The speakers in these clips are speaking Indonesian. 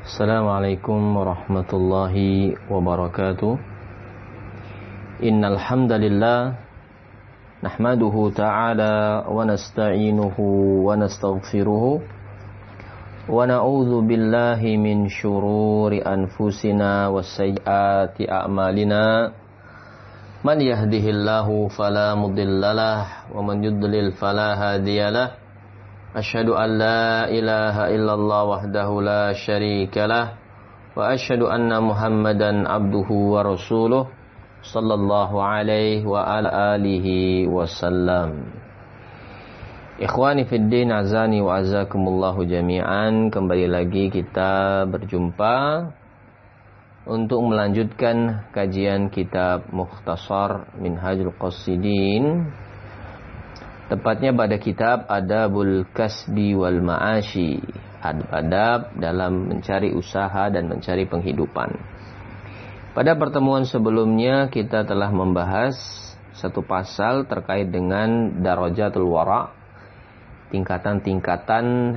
Assalamualaikum warahmatullahi wabarakatuh. Innal hamdalillah nahmaduhu ta'ala wa nasta'inuhu wa nastaghfiruhu wa na'udzu billahi min syururi anfusina wa sayyiati a'malina. Man yahdihillahu fala mudhillalah wa man yudlil fala hadiyalah. Asyhadu an la ilaha illallah wahdahu la syarika lah wa asyhadu anna Muhammadan abduhu wa rasuluh sallallahu alaihi wa ala alihi wasallam. Ikhwani fid din, azani wa azakumullahu jami'an. Kembali lagi kita berjumpa untuk melanjutkan kajian kitab Mukhtasar Minhajul Qasidin, tepatnya pada kitab Adabul Kasbi wal Ma'ashi, adab dalam mencari usaha dan mencari penghidupan. Pada pertemuan sebelumnya kita telah membahas satu pasal terkait dengan darajatul wara', tingkatan-tingkatan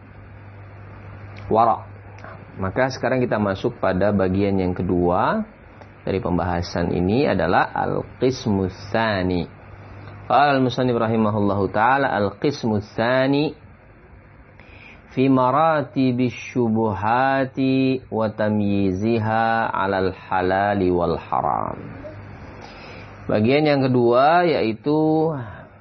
wara'. Maka sekarang kita masuk pada bagian yang kedua dari pembahasan ini, adalah al-qismus tsani. Qala al-musannif rahimahullahu ta'ala al-qismu tsani fi maratibish syubuhati wa tamyiziha 'alal halali wal haram. Bagian yang kedua yaitu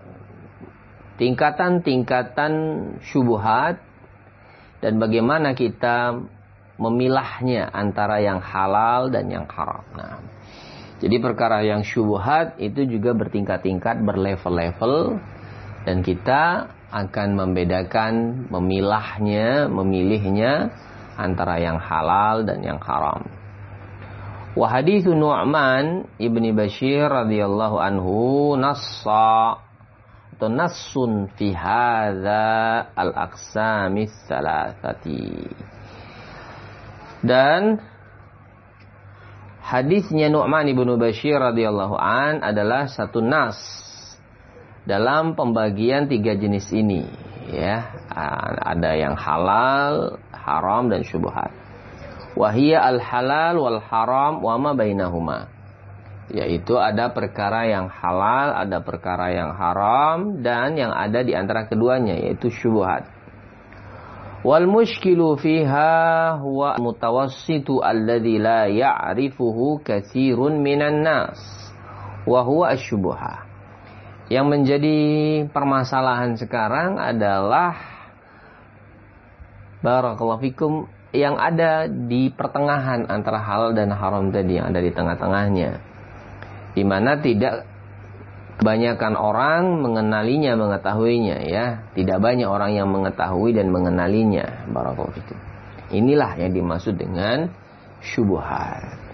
tingkatan-tingkatan syubhat dan bagaimana kita memilahnya antara yang halal dan yang haram. Nah, jadi perkara yang syubhat itu juga bertingkat-tingkat, berlevel-level, dan kita akan membedakan, memilahnya, memilihnya antara yang halal dan yang haram. Wa haditsu Nu'man ibni Bashir radhiyallahu anhu nassa atau nassun fi hadza al-aqsamis salasati. Dan hadisnya Nu'man ibnu Bashir radhiyallahu an adalah satu nas dalam pembagian tiga jenis ini, ya. Ada yang halal, haram dan syubhat. Wahia al-halal wal haram wa ma bainahuma. Yaitu ada perkara yang halal, ada perkara yang haram, dan yang ada di antara keduanya yaitu syubhat. Wal mushkilu fiha huwa mutawassitu alladhi la ya'rifuhu katsirun minan nas wa huwa asy-syubhah. Yang menjadi permasalahan sekarang adalah barakallahu fikum yang ada di pertengahan antara halal dan haram tadi, yang ada di tengah-tengahnya, di mana tidak kebanyakan orang mengenalinya, mengetahuinya, ya. Tidak banyak orang yang mengetahui dan mengenalinya. Barakallahu fikum. Inilah yang dimaksud dengan syubhat.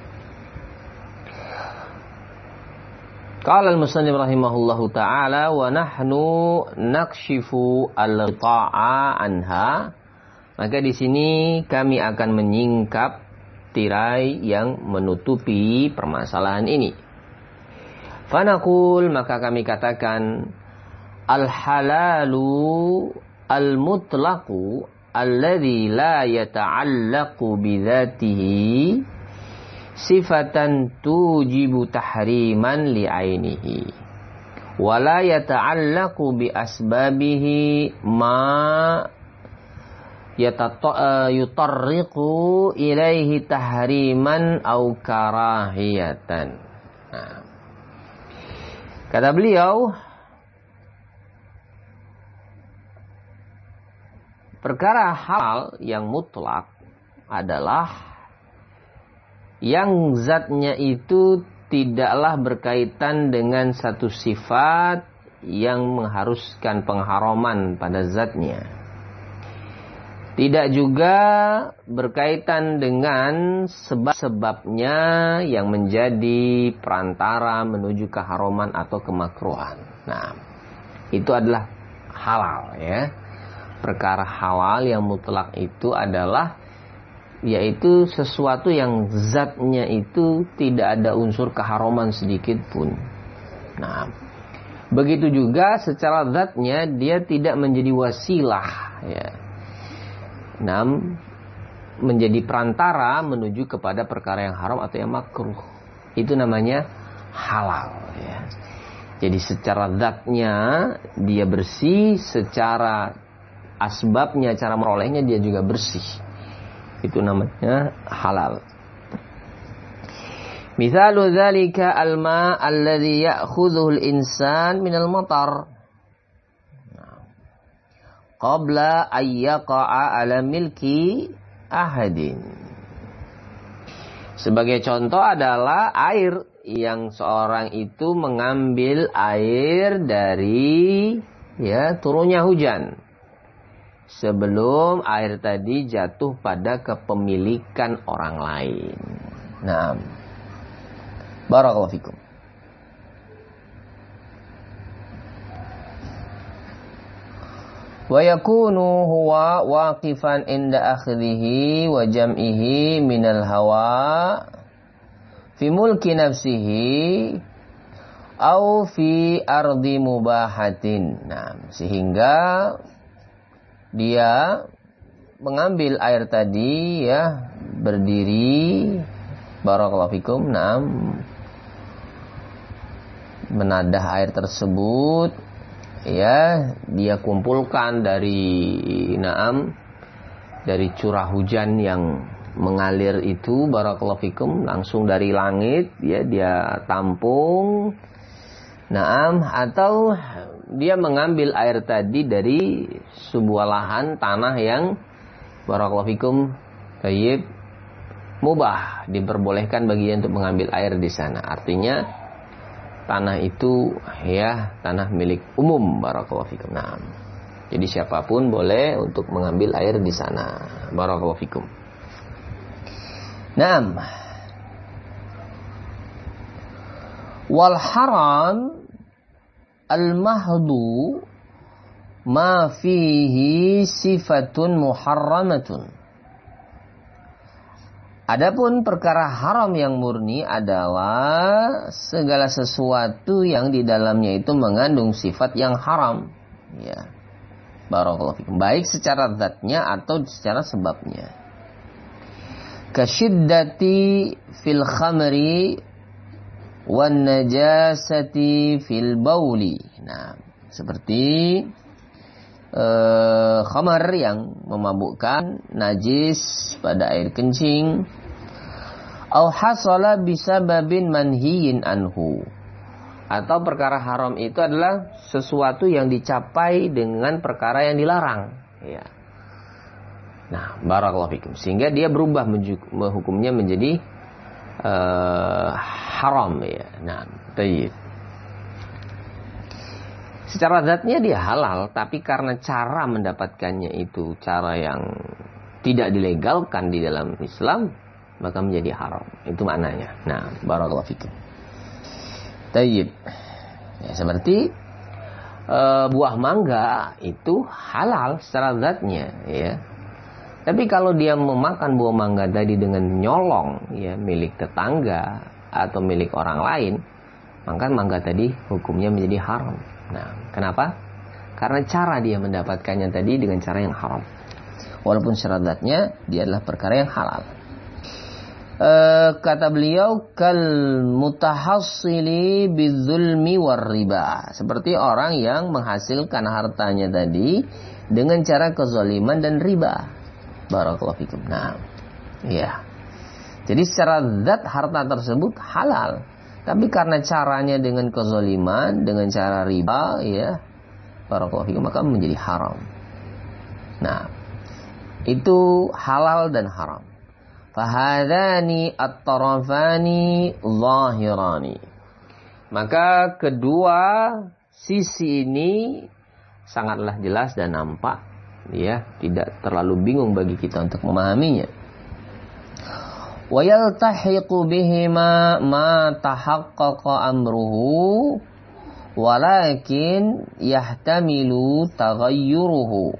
Qala al-musannif rahimahullahu ta'ala wa nahnu nakshifu al-ta'a anha. Maka di sini kami akan menyingkap tirai yang menutupi permasalahan ini. Fanaqul, maka kami katakan, al-halalu al-mutlaqu alladhi la yata'allaqu bidzatihi sifatan tujibu tahriman li'ainihi wa la yata'allaqu bi asbabihi ma yutarriqu ilaihi tahriman au karahiyatan. Nah, kata beliau, perkara halal yang mutlak adalah yang zatnya itu tidaklah berkaitan dengan satu sifat yang mengharuskan pengharaman pada zatnya. Tidak juga berkaitan dengan sebab-sebabnya yang menjadi perantara menuju keharaman atau kemakruhan. Nah, itu adalah halal, ya. Perkara halal yang mutlak itu adalah yaitu sesuatu yang zatnya itu tidak ada unsur keharaman sedikit pun. Nah, begitu juga secara zatnya dia tidak menjadi wasilah, ya. Nah, menjadi perantara menuju kepada perkara yang haram atau yang makruh. Itu namanya halal, ya. Jadi secara zatnya dia bersih, secara asbabnya, cara merolehnya dia juga bersih. Itu namanya halal. Misalu dzalika al-ma' alladhi ya'khudhuhu al-insan min al-matar qabla an yaqa'a 'ala milki ahadin. Sebagai contoh adalah air yang seorang itu mengambil air dari turunnya hujan sebelum air tadi jatuh pada kepemilikan orang lain. Nah, barakallahu fikum. Wa yakunu huwa waqifan inda akhdhihi wa jam'ihi minal hawa fi mulki nafsihi au fi ardi mubahatin. Nah, sehingga dia mengambil air tadi berdiri, barakallahu fikum, menadah air tersebut, dia kumpulkan dari curah hujan yang mengalir itu, barakallahu fikum, langsung dari langit, dia tampung. Atau dia mengambil air tadi dari sebuah lahan tanah yang barakallahu fikum thayyib, mubah, diperbolehkan bagi dia untuk mengambil air di sana. Artinya tanah itu tanah milik umum, barakallahu fikum. Jadi siapapun boleh untuk mengambil air di sana, barakallahu fikum. Wal haram al-mahdu ma fihi sifatun muharramatun. Adapun perkara haram yang murni adalah segala sesuatu yang di dalamnya itu mengandung sifat yang haram. Barakallahu fikum. Baik secara zatnya atau secara sebabnya. Kasyiddati fil khamri wan najasati fil bauli. Seperti khamar yang memabukkan, najis pada air kencing, au hasala bisababin manhiyin anhu, atau perkara haram itu adalah sesuatu yang dicapai dengan perkara yang dilarang. Barakallahu fikum, sehingga dia berubah hukumnya menjadi haram. Tayyib. Secara zatnya dia halal, tapi karena cara mendapatkannya itu cara yang tidak dilegalkan di dalam Islam, maka menjadi haram. Itu maknanya. Barakallahu fikum. Tayyib. Seperti buah mangga itu halal secara zatnya, Tapi kalau dia memakan buah mangga tadi dengan nyolong, milik tetangga atau milik orang lain, maka mangga tadi hukumnya menjadi haram. Kenapa? Karena cara dia mendapatkannya tadi dengan cara yang haram. Walaupun syaratnya dia adalah perkara yang halal. Kata beliau, kal mutahassili bidzulmi war riba. Seperti orang yang menghasilkan hartanya tadi dengan cara kezaliman dan riba. Barakallahu fikum. Jadi secara zat harta tersebut halal. Tapi karena caranya dengan kezaliman, dengan cara riba, barakallahu fikum, maka menjadi haram. Itu halal dan haram. Fahadani at-tarafani zahirani. Maka kedua sisi ini sangatlah jelas dan nampak, tidak terlalu bingung bagi kita untuk memahaminya. Wa yaltahiqu bihima ma tahaqqaqa amruhu walakin yahtamilu taghayyuruhu.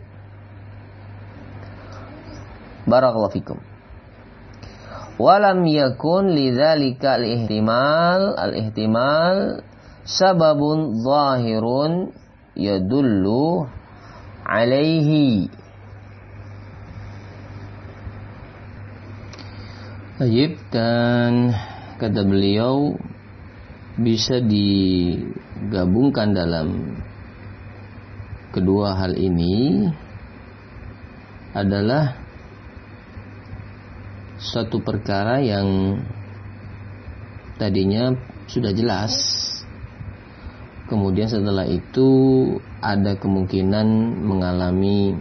Barakallahu fikum. Walam yakun lidzalika al-ihtimal sababun zahirun yadullu alaihi. Baik, dan kata beliau bisa digabungkan dalam kedua hal ini adalah suatu perkara yang tadinya sudah jelas, kemudian setelah itu ada kemungkinan mengalami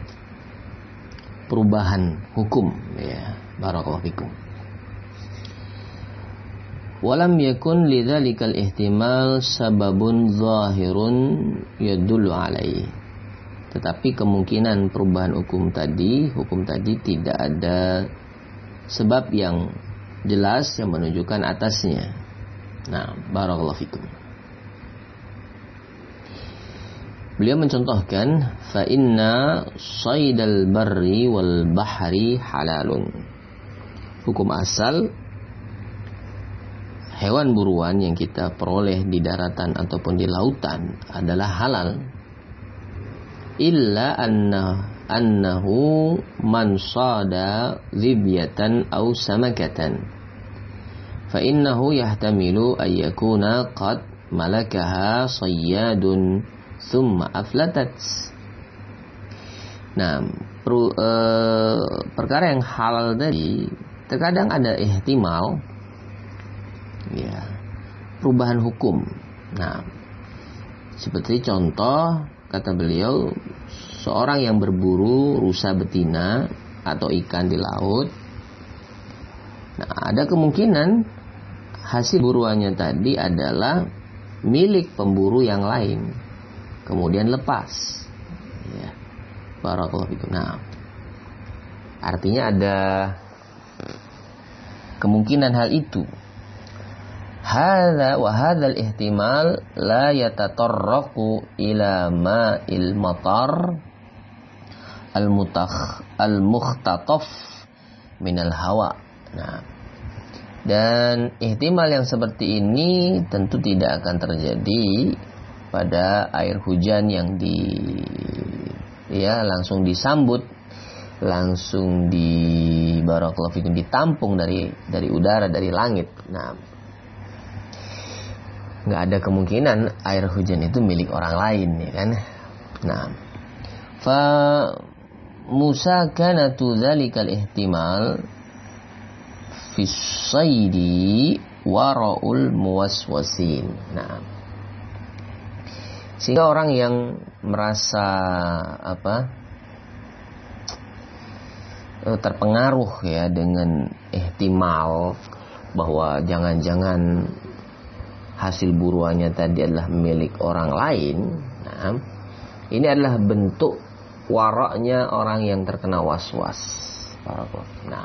perubahan hukum, ya. Barakallahu fikum. Walam yakun lidzalikal ihtimal sababun zahirun yadullu alaihi. Tetapi kemungkinan perubahan hukum tadi tidak ada sebab yang jelas yang menunjukkan atasnya. Nah, barakallahu fikum. Beliau mencontohkan fa inna saydal barri wal bahri halalun. Hukum asal hewan buruan yang kita peroleh di daratan ataupun di lautan adalah halal. Illa annahu man sada zibyatan aw samakatan. Fa innahu yahtamilu an yakuna qad malakaha sayyadun thumma aflatat. Nah, perkara yang halal tadi terkadang ada ihtimal, ya, perubahan hukum. Nah, seperti contoh kata beliau, seorang yang berburu rusa betina atau ikan di laut. Nah, ada kemungkinan hasil buruannya tadi adalah milik pemburu yang lain, kemudian lepas. Ya, barakallahu fikum. Nah, artinya ada kemungkinan hal itu. Hadza wa hadzal ihtimal la yatatarraqu ila ma'il matar al-mukhtataf minal hawa. Nah, dan ihtimal yang seperti ini tentu tidak akan terjadi pada air hujan yang langsung disambut, langsung barakallahu fikum ditampung dari udara, dari langit. Nah, nggak ada kemungkinan air hujan itu milik orang lain, ya kan? Nah, fa musakanatu dzalikal ihtimal fi saydi wara'ul muwaswasin. Nah, sehingga orang yang merasa terpengaruh ya dengan ihtimal bahwa jangan-jangan hasil buruannya tadi adalah milik orang lain. Nah, ini adalah bentuk waraknya orang yang terkena waswas. Nah,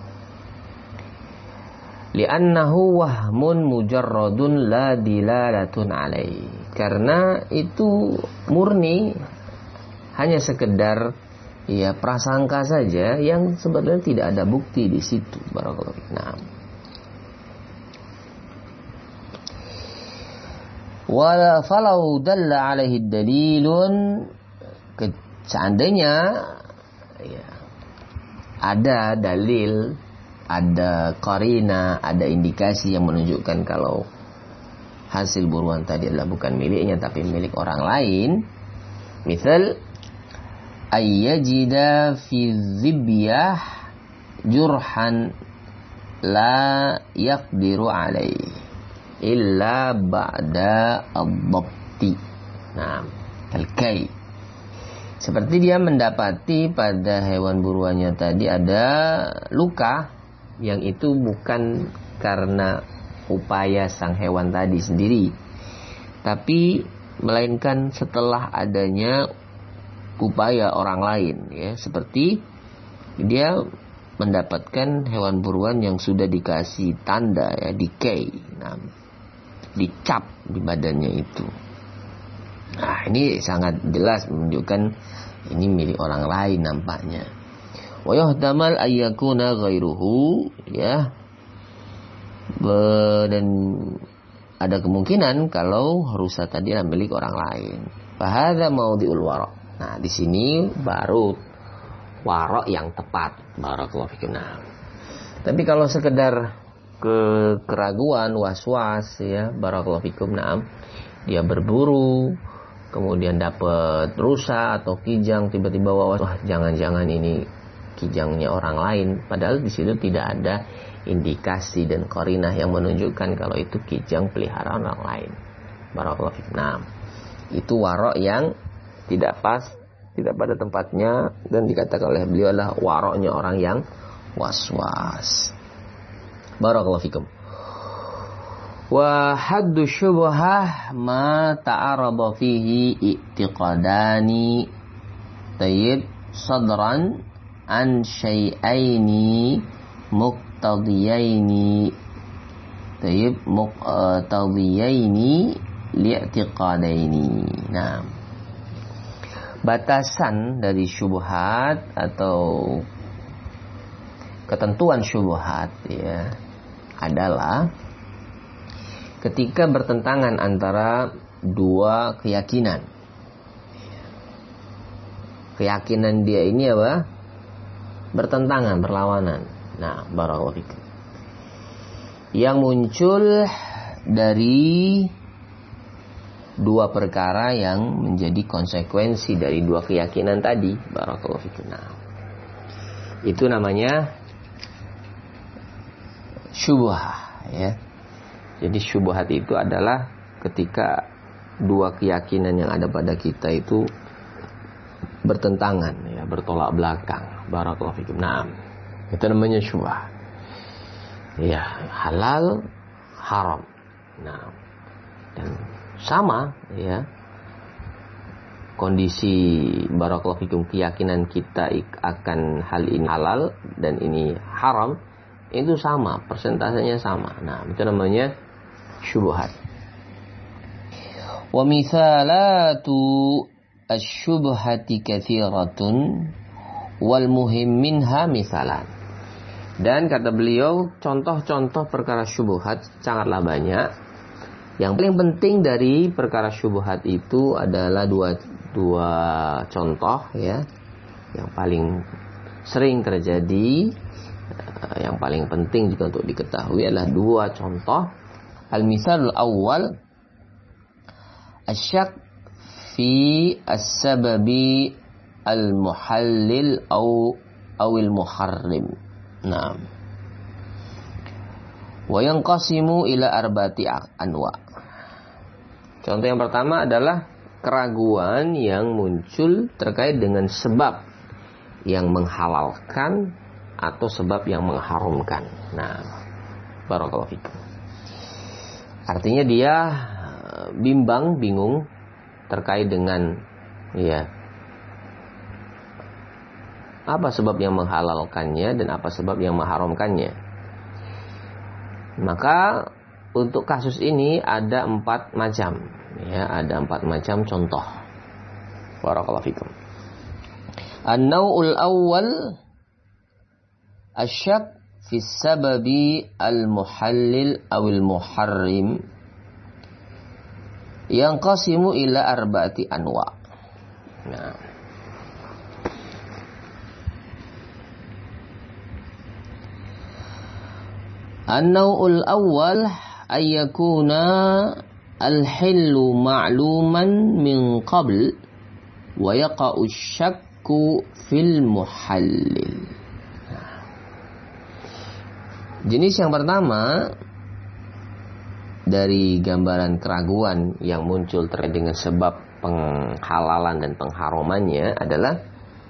li'annahu wahmun mujarradun la dilalatun alaihi. Karena itu murni hanya sekedar prasangka saja yang sebenarnya tidak ada bukti di situ. Barakallahu. Nah, wala falau dalla alaihi dalilun, seandainya ada dalil, ada qarina, ada indikasi yang menunjukkan kalau hasil buruan tadi adalah bukan miliknya tapi milik orang lain, misal ayyajida fi zibyah jurhan la yaqdiru alaihi illa ba'da ad-dhabti. Nah, al-kai. Seperti dia mendapati pada hewan buruannya tadi ada luka yang itu bukan karena upaya sang hewan tadi sendiri, tapi melainkan setelah adanya upaya orang lain, ya, seperti dia mendapatkan hewan buruan yang sudah dikasih tanda, ya, decay, nah, dicap di badannya itu. Nah, ini sangat jelas menunjukkan ini milik orang lain nampaknya. Wa yuhtamal ayyakuna ghairuhu, ya. Dan ada kemungkinan kalau rusa tadi adalah milik orang lain. Fa hadza maudhi'ul wara'. Nah, di sini baru wara' yang tepat. Barakallahu fikum. Nah, Tapi kalau sekedar keraguan, was-was ya, barakallahu fikum, na'am, dia berburu, kemudian dapat rusa atau kijang, tiba-tiba wah jangan-jangan ini kijangnya orang lain, padahal di situ tidak ada indikasi dan qarinah yang menunjukkan kalau itu kijang peliharaan orang lain. Barakallahu fikum. Nah, itu warok yang tidak pas, tidak pada tempatnya, dan dikatakan oleh beliau adalah waroknya orang yang was-was. Barakallahu fikum. Wa haddu syubhah ma ta'arada fihi i'tiqadani tayyib sadran an syai'aini muqtadiyaini tayyib muqtadiyaini li'tiqadaini. Nah, batasan dari syubhat atau ketentuan syubhat ya adalah ketika bertentangan antara dua keyakinan. Keyakinan dia ini apa? Bertentangan, berlawanan. Nah, barakallahu fikum. Yang muncul dari dua perkara yang menjadi konsekuensi dari dua keyakinan tadi, barakallahu fikum. Nah, itu namanya syubhah ya. Jadi syubhat itu adalah ketika dua keyakinan yang ada pada kita itu bertentangan ya, bertolak belakang, barakallahu fikum. Nah, itu namanya syubhat. Ya, halal, haram. Nah, dan sama ya kondisi barakallahu fikum keyakinan kita akan hal ini halal dan ini haram itu sama, persentasenya sama. Nah, itu namanya syubhat. Wa mithalatu asy-syubhati katsiratun wal muhim minha mithalan. Dan kata beliau, contoh-contoh perkara syubhat sangatlah banyak. Yang paling penting dari perkara syubhat itu adalah dua contoh ya. Yang paling sering terjadi, yang paling penting juga untuk diketahui adalah dua contoh. Al-misalul awwal asyak fi as-sababi al-muhallil awil muharrim. Nah, wa yanqasimu ila arba'ati anwa. Contoh yang pertama adalah keraguan yang muncul terkait dengan sebab yang menghalalkan atau sebab yang mengharamkan. Nah, barakallahu fikum. Artinya dia bingung terkait dengan ya apa sebab yang menghalalkannya dan apa sebab yang mengharamkannya. Maka untuk kasus ini ada 4 macam ya, ada 4 macam contoh. Barakallahu fikum. An-naw'ul awwal asyak fi sababi al-muhallil awil muharrim yanqasimu ila arba'ati anwa. Nah, an-naw'ul awwal ayyakuna al-hillu ma'luman min qabl wa yaqa'u syakku fil muhallil. Jenis yang pertama dari gambaran keraguan yang muncul terkait dengan sebab penghalalan dan pengharamannya adalah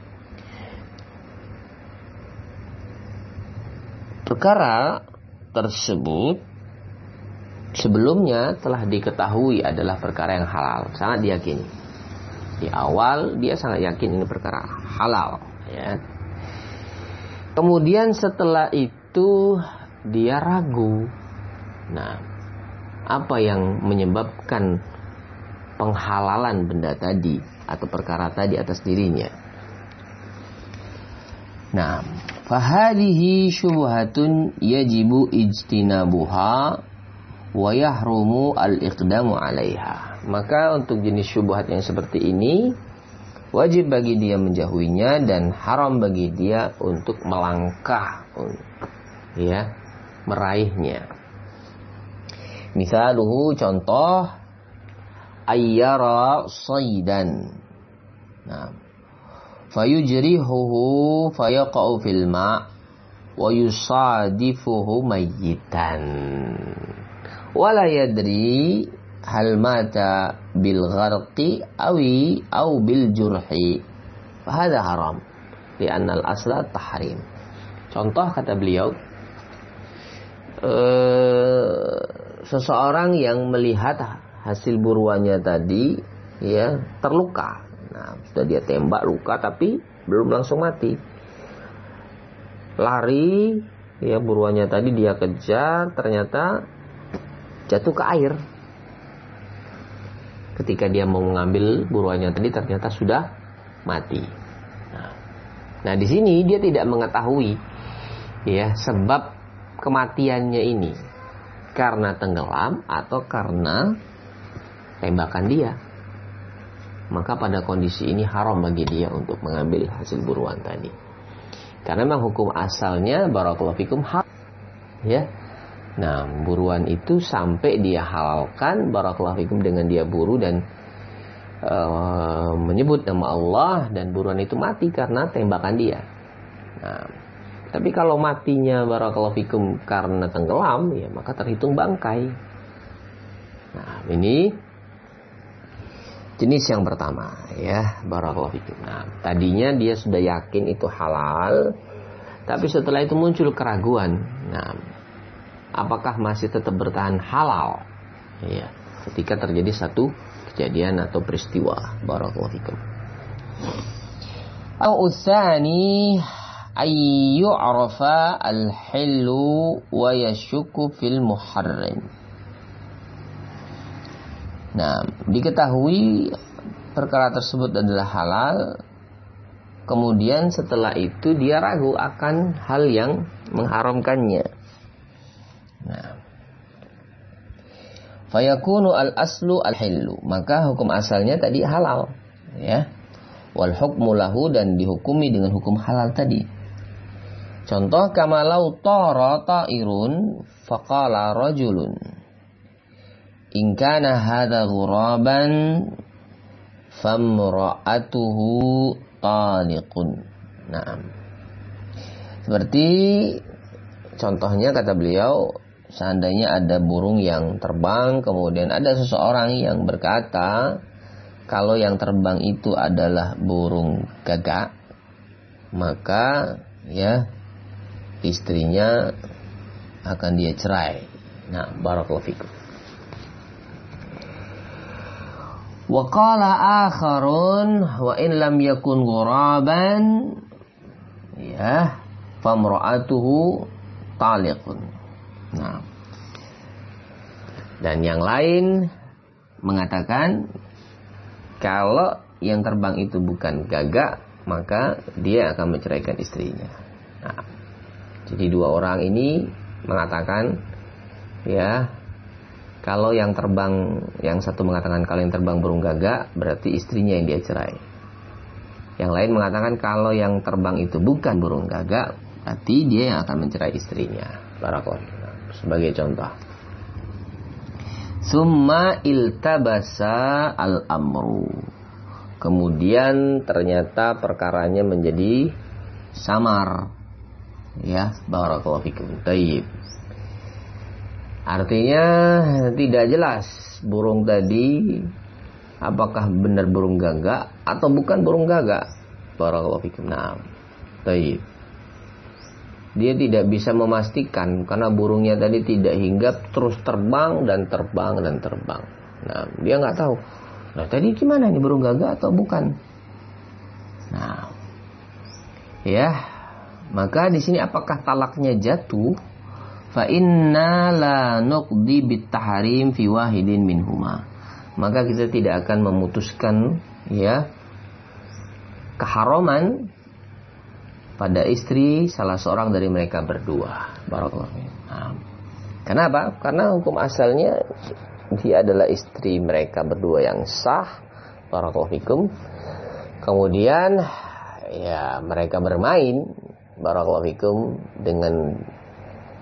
perkara tersebut sebelumnya telah diketahui adalah perkara yang halal, sangat diyakini. Di awal dia sangat yakin ini perkara halal ya. Kemudian setelah itu dia ragu. Nah, apa yang menyebabkan penghalalan benda tadi atau perkara tadi atas dirinya? Nah, fahadihi syubhatun yajibu ijtinabuha wa yahrumu al-iqdamu 'alaiha. Maka untuk jenis syubhat yang seperti ini wajib bagi dia menjauhinya dan haram bagi dia untuk melangkah ya, meraihnya. Misaluhu, contoh, ayyara saydan. Nah, fayujrihuhu fayaqa'u fil ma' wa yusadifuhu mayyitan wala yadri hal mata bil gharqi aw bil jurhi fa hadha haram li'anna al asla tahrim. Contoh, kata beliau, seseorang yang melihat hasil buruannya tadi, ya, terluka. Nah, sudah dia tembak, luka, tapi belum langsung mati. Lari, ya, buruannya tadi dia kejar, ternyata jatuh ke air. Ketika dia mau mengambil buruannya tadi, ternyata sudah mati. Nah, di sini dia tidak mengetahui, ya, sebab kematiannya ini karena tenggelam atau karena tembakan dia. Maka pada kondisi ini haram bagi dia untuk mengambil hasil buruan tadi. Karena memang hukum asalnya, barakallahu fikum, haram, ya. Nah, buruan itu sampai dia halalkan, barakallahu fikum, dengan dia buru dan menyebut nama Allah, dan buruan itu mati karena tembakan dia. Nah, tapi kalau matinya, barakallahu fikum, karena tenggelam, ya, maka terhitung bangkai. Nah, ini jenis yang pertama, ya, barakallahu fikum. Nah, tadinya dia sudah yakin itu halal, tapi setelah itu muncul keraguan. Nah, apakah masih tetap bertahan halal? Ya, ketika terjadi satu kejadian atau peristiwa, barakallahu fikum. Al-utsani ayyu'rafa al-hillu wa yashukku fil muharram. Nah, diketahui perkara tersebut adalah halal, kemudian setelah itu dia ragu akan hal yang mengharamkannya. Nah, fayakunu al-aslu al-hillu, maka hukum asalnya tadi halal, ya. Wal hukmu lahu, dan dihukumi dengan hukum halal tadi. Contoh, kamalau tara ta'irun faqala rajulun in kana hadha ghuraban famra'atuhu taliqun. Nah, seperti contohnya, kata beliau, seandainya ada burung yang terbang, kemudian ada seseorang yang berkata kalau yang terbang itu adalah burung gagak, maka, ya, istrinya akan dia cerai. Nah, barakallahu fikum. Wa qala akharun wa in lam yakun ghuraban, ya, famra'atuhu taliqun. Nah, dan yang lain mengatakan kalau yang terbang itu bukan gagak, maka dia akan menceraikan istrinya. Nah, jadi dua orang ini mengatakan, ya, kalau yang terbang, yang satu mengatakan kalau yang terbang burung gagak, berarti istrinya yang dia cerai. Yang lain mengatakan kalau yang terbang itu bukan burung gagak, berarti dia yang akan mencerai istrinya. Barakallahu. Sebagai contoh. Summa iltabasa al-amru. Kemudian ternyata perkaranya menjadi samar. Ya, barakallahu fikum. Tayyib. Artinya tidak jelas burung tadi apakah benar burung gagak atau bukan burung gagak. Barakallahu fikum. Nah, tayyib. Dia tidak bisa memastikan karena burungnya tadi tidak hinggap, terus terbang dan terbang dan terbang. Nah, dia nggak tahu. Nah, tadi gimana nih, burung gagak atau bukan? Nah, ya, maka di sini apakah talaknya jatuh? Fa inna la nuqdi bit tahrim fi wahidin minhuma. Maka kita tidak akan memutuskan, ya, keharaman pada istri salah seorang dari mereka berdua. Barakallahu. Nah, kenapa? Karena hukum asalnya dia adalah istri mereka berdua yang sah. Barakallahu fikum. Kemudian, ya, mereka bermain, barakallahu fikum, dengan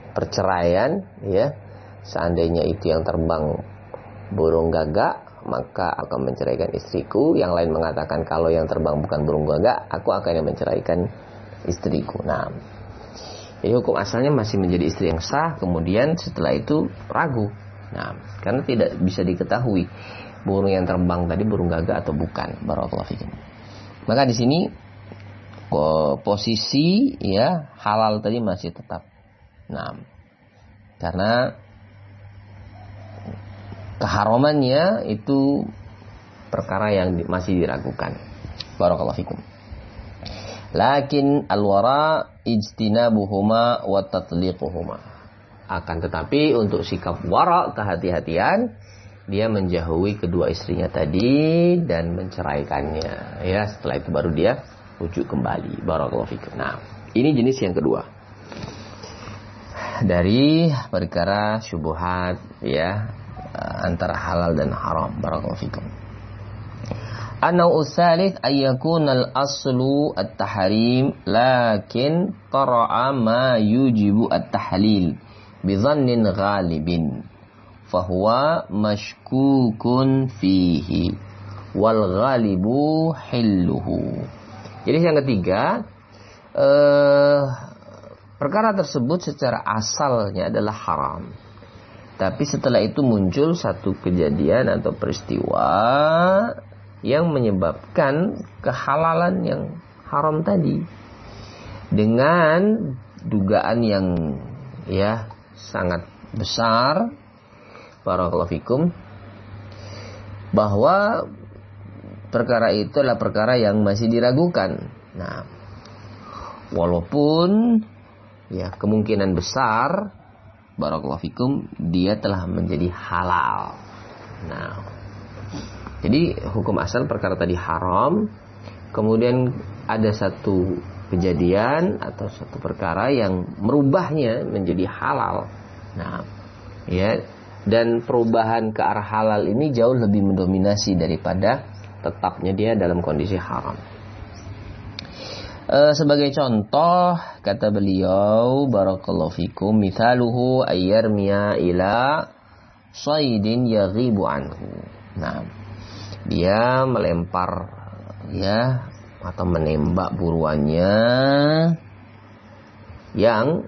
perceraian, ya. Seandainya itu yang terbang burung gagak, maka akan menceraikan istriku. Yang lain mengatakan kalau yang terbang bukan burung gagak, aku akan menceraikan istriku. Nah, jadi hukum asalnya masih menjadi istri yang sah. Kemudian setelah itu ragu. Nah, karena tidak bisa diketahui burung yang terbang tadi burung gagak atau bukan. Barakallahu fikum. Maka di sini posisi ya halal tadi masih tetap. Nah, karena keharamannya itu perkara yang masih diragukan. Barakallahu fikum. Lakin al-wara ijtinabuhuma wa tatliquhuma. Akan tetapi untuk sikap wara, kehati-hatian, dia menjauhi kedua istrinya tadi dan menceraikannya. Ya, setelah itu baru dia rujuk kembali. Barakallahu fikum. Nah, ini jenis yang kedua. Dari perkara syubhat ya, antara halal dan haram. Barakallahu fikum. An-naw'u tsalits ay yakuna al-aslu at-tahrim lakin tara'a ma yujibu at-tahlil bi dhannin ghalibin fahuwa mashkukun fihi wal ghalibu hilluhu. Jadi yang ketiga, perkara tersebut secara asalnya adalah haram. Tapi setelah itu muncul satu kejadian atau peristiwa yang menyebabkan kehalalan yang haram tadi. Dengan dugaan yang ya sangat besar, barakallahu fikum, bahwa perkara itu adalah perkara yang masih diragukan. Nah, walaupun ya kemungkinan besar, barakallahu fikum, dia telah menjadi halal. Nah, jadi hukum asal perkara tadi haram, kemudian ada satu kejadian atau satu perkara yang merubahnya menjadi halal. Nah, ya, dan perubahan ke arah halal ini jauh lebih mendominasi daripada tetapnya dia dalam kondisi haram. Sebagai contoh, kata beliau, barakallahu fikum, mithaluhu ayyarmiya ila saydin yaghibu anhu. Nah, dia melempar ya atau menembak buruannya yang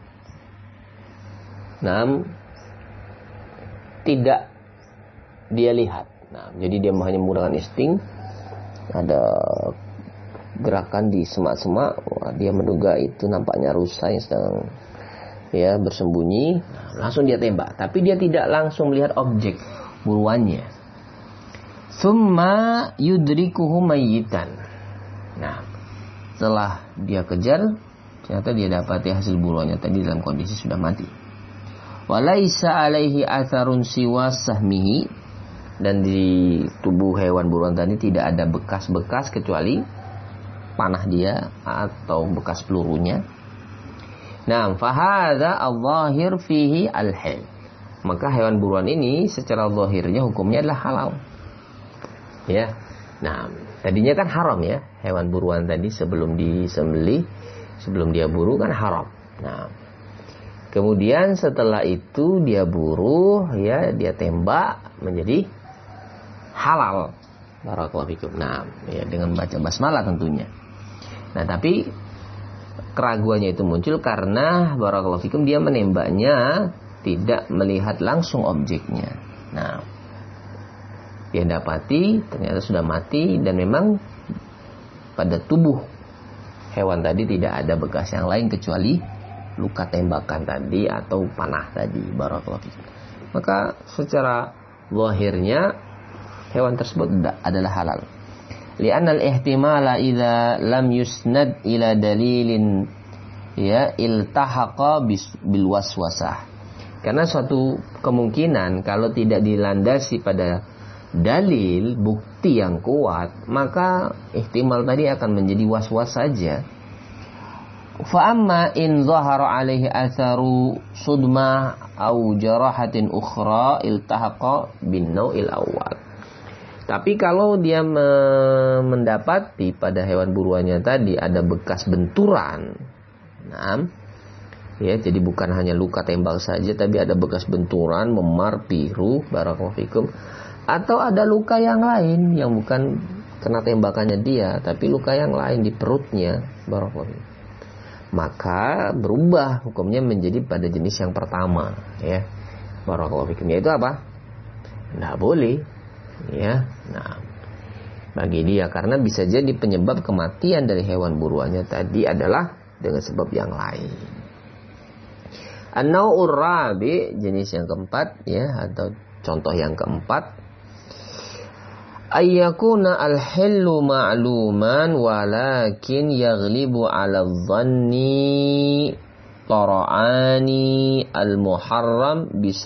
tidak dia lihat. Nah, jadi dia hanya menggunakan insting. Ada gerakan di semak-semak, dia menduga itu nampaknya rusa yang sedang ya bersembunyi. Nah, langsung dia tembak, tapi dia tidak langsung melihat objek buruannya. Summa yudrikuhu mayyitan. Nah, setelah dia kejar, ternyata dia dapati hasil buruannya tadi dalam kondisi sudah mati. Walaisa alaihi atharun siwa sahmihi, dan di tubuh hewan buruan tadi tidak ada bekas-bekas kecuali panah dia atau bekas pelurunya. Nah, fahadha al-zahir fihi al-hil. Maka hewan buruan ini secara zahirnya hukumnya adalah halal. Ya. Nah, tadinya kan haram ya, hewan buruan tadi sebelum disembelih, sebelum dia buru kan haram. Nah, kemudian setelah itu dia buru, ya, dia tembak menjadi halal. Barakallahu fikum. Nah, ya, dengan baca basmalah tentunya. Nah, tapi keraguannya itu muncul karena barakallahu fikum dia menembaknya tidak melihat langsung objeknya. Nah, dia dapati ternyata sudah mati dan memang pada tubuh hewan tadi tidak ada bekas yang lain kecuali luka tembakan tadi atau panah tadi. Barakallahu fikum. Maka secara zahirnya hewan tersebut adalah halal. Li'anna al-ihtimala idza lam yusnad ila dalilin ya iltahaqa bil waswasah. Karena suatu kemungkinan kalau tidak dilandasi pada dalil bukti yang kuat, maka ihtimal tadi akan menjadi was-was saja. Fa amma in zahara alaihi atharu sudmah au jarahatin ukhra iltahaqa bin nau'il awal. Tapi kalau dia mendapati pada hewan buruannya tadi ada bekas benturan, nah, Ya, jadi bukan hanya luka tembak saja, tapi ada bekas benturan, memar, biru, barakallahu fikum. Atau ada luka yang lain yang bukan kena tembakannya dia, tapi luka yang lain di perutnya, barakallahu fikum. Maka berubah hukumnya menjadi pada jenis yang pertama, ya. Barakallahu fikum. Yaitu apa? Nggak boleh, ya. Nah, bagi dia, karena bisa jadi penyebab kematian dari hewan buruannya tadi adalah dengan sebab yang lain. An-naw'ur rabi, jenis yang keempat, ya, atau contoh yang keempat, ayyakuna al-hillu ma'luman walakin yaghlibu 'ala adh-dhanni tara'ani al-muharram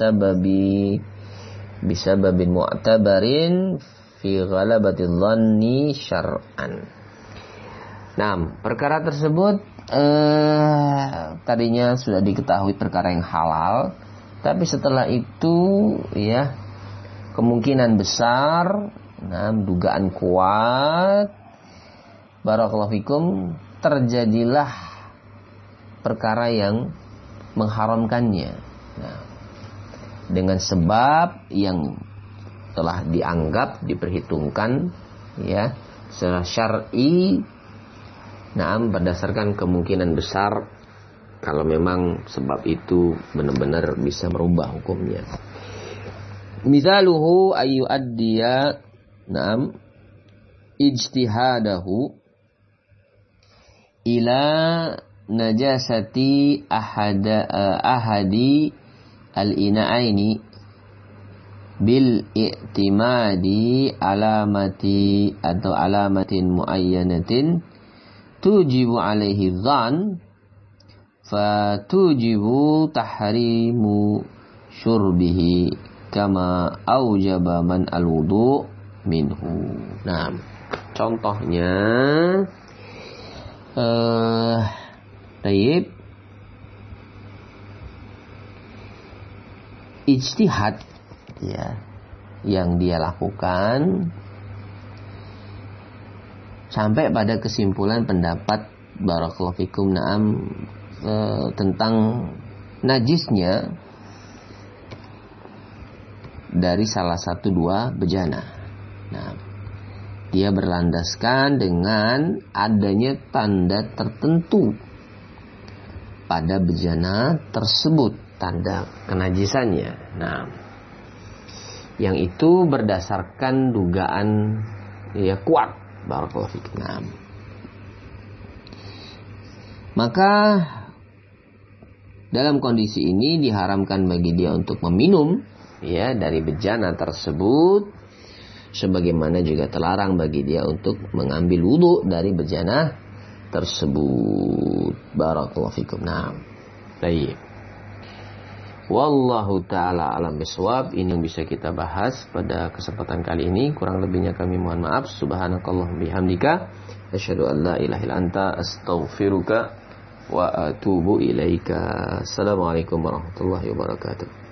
bisababin mu'tabarin fi ghalabati adh-dhanni syar'an. Nah, perkara tersebut tadinya sudah diketahui perkara yang halal, tapi setelah itu, ya, kemungkinan besar, dugaan kuat, barakallahu fikum, terjadilah perkara yang mengharamkannya. Nah, dengan sebab yang telah dianggap, diperhitungkan, ya, secara syar'i. Nah, berdasarkan kemungkinan besar kalau memang sebab itu benar-benar bisa merubah hukumnya. Misaluhu ayyuaddiya ijtihadahu ila najasati ahadi al-ina'aini bil i'timadi alamati atau alamatin muayyanatin tujibu alaihi dhan fatujibu tahrimu syurbihi kama aujaba man al-wudu minhu. Nah, contohnya taib ijtihad, ya, yang dia lakukan sampai pada kesimpulan pendapat barakallahu fikum tentang najisnya dari salah satu dua bejana. Nah, dia berlandaskan dengan adanya tanda tertentu pada bejana tersebut, tanda kenajisannya. Nah, yang itu berdasarkan dugaan, ya, kuat, barakallahu fikum. Nah, maka dalam kondisi ini diharamkan bagi dia untuk meminum, ya, dari bejana tersebut, sebagaimana juga terlarang bagi dia untuk mengambil wudu dari bejana tersebut, barakallahu fikum. Nah, baik. Wallahu ta'ala alam bisawab. Ini yang bisa kita bahas pada kesempatan kali ini. Kurang lebihnya kami mohon maaf. Subhanakallah bihamdika asyhadu an la ilaha illa anta astaghfiruka wa atubu ilaika. Assalamualaikum warahmatullahi wabarakatuh.